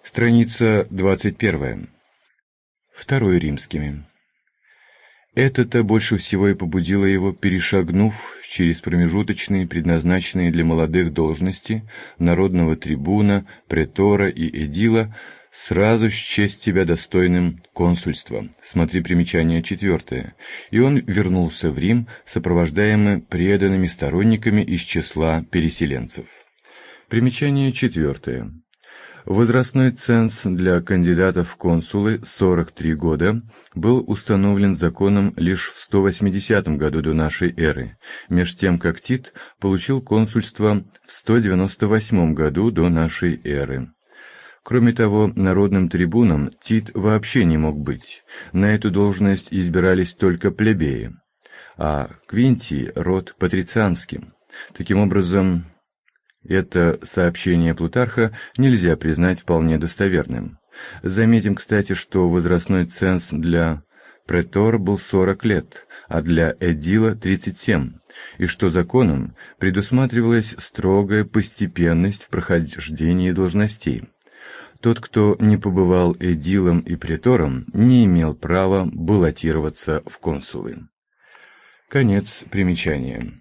Страница 21. Второй римскими. Это-то больше всего и побудило его, перешагнув через промежуточные, предназначенные для молодых должности, народного трибуна, претора и эдила, сразу счесть себя достойным консульства. Смотри примечание 4. И он вернулся в Рим, сопровождаемый преданными сторонниками из числа переселенцев. Примечание 4. Возрастной ценз для кандидатов в консулы 43 года был установлен законом лишь в 180 году до нашей эры, меж тем как Тит получил консульство в 198 году до нашей эры. Кроме того, народным трибуном Тит вообще не мог быть. На эту должность избирались только плебеи, а Квинтий – род патрицианский. Таким образом, это сообщение Плутарха нельзя признать вполне достоверным. Заметим, кстати, что возрастной ценз для претора был 40 лет, а для эдила 37, и что законом предусматривалась строгая постепенность в прохождении должностей. Тот, кто не побывал эдилом и претором, не имел права баллотироваться в консулы. Конец примечания.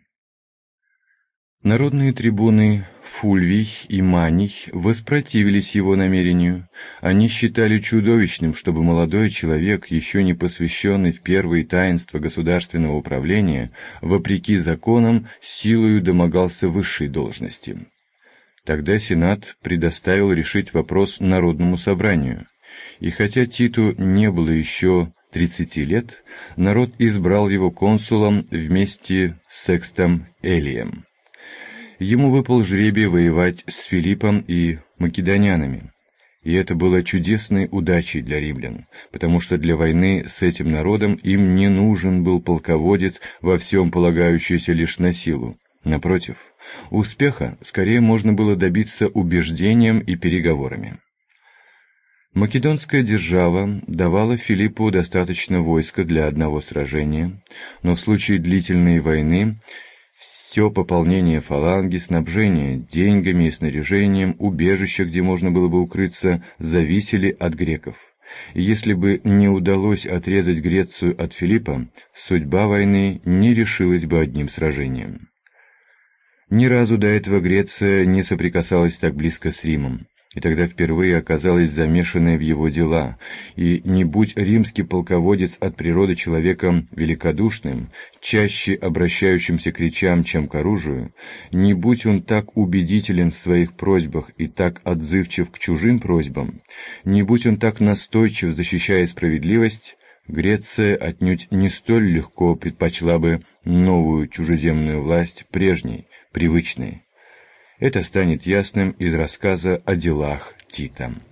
Народные трибуны Фульвий и Маний воспротивились его намерению. Они считали чудовищным, чтобы молодой человек, еще не посвященный в первые таинства государственного управления, вопреки законам, силою домогался высшей должности. Тогда Сенат предоставил решить вопрос Народному собранию. И хотя Титу не было еще 30 лет, народ избрал его консулом вместе с Секстом Элием. Ему выпал жребий воевать с Филиппом и македонянами. И это было чудесной удачей для римлян, потому что для войны с этим народом им не нужен был полководец, во всем полагающийся лишь на силу. Напротив, успеха скорее можно было добиться убеждением и переговорами. Македонская держава давала Филиппу достаточно войска для одного сражения, но в случае длительной войны все пополнение фаланги, снабжение деньгами и снаряжением, убежища, где можно было бы укрыться, зависели от греков. И если бы не удалось отрезать Грецию от Филиппа, судьба войны не решилась бы одним сражением. Ни разу до этого Греция не соприкасалась так близко с Римом, и тогда впервые оказалась замешанной в его дела, и не будь римский полководец от природы человеком великодушным, чаще обращающимся к речам, чем к оружию, не будь он так убедителен в своих просьбах и так отзывчив к чужим просьбам, не будь он так настойчив, защищая справедливость, Греция отнюдь не столь легко предпочла бы новую чужеземную власть прежней, привычной. Это станет ясным из рассказа о делах Тита.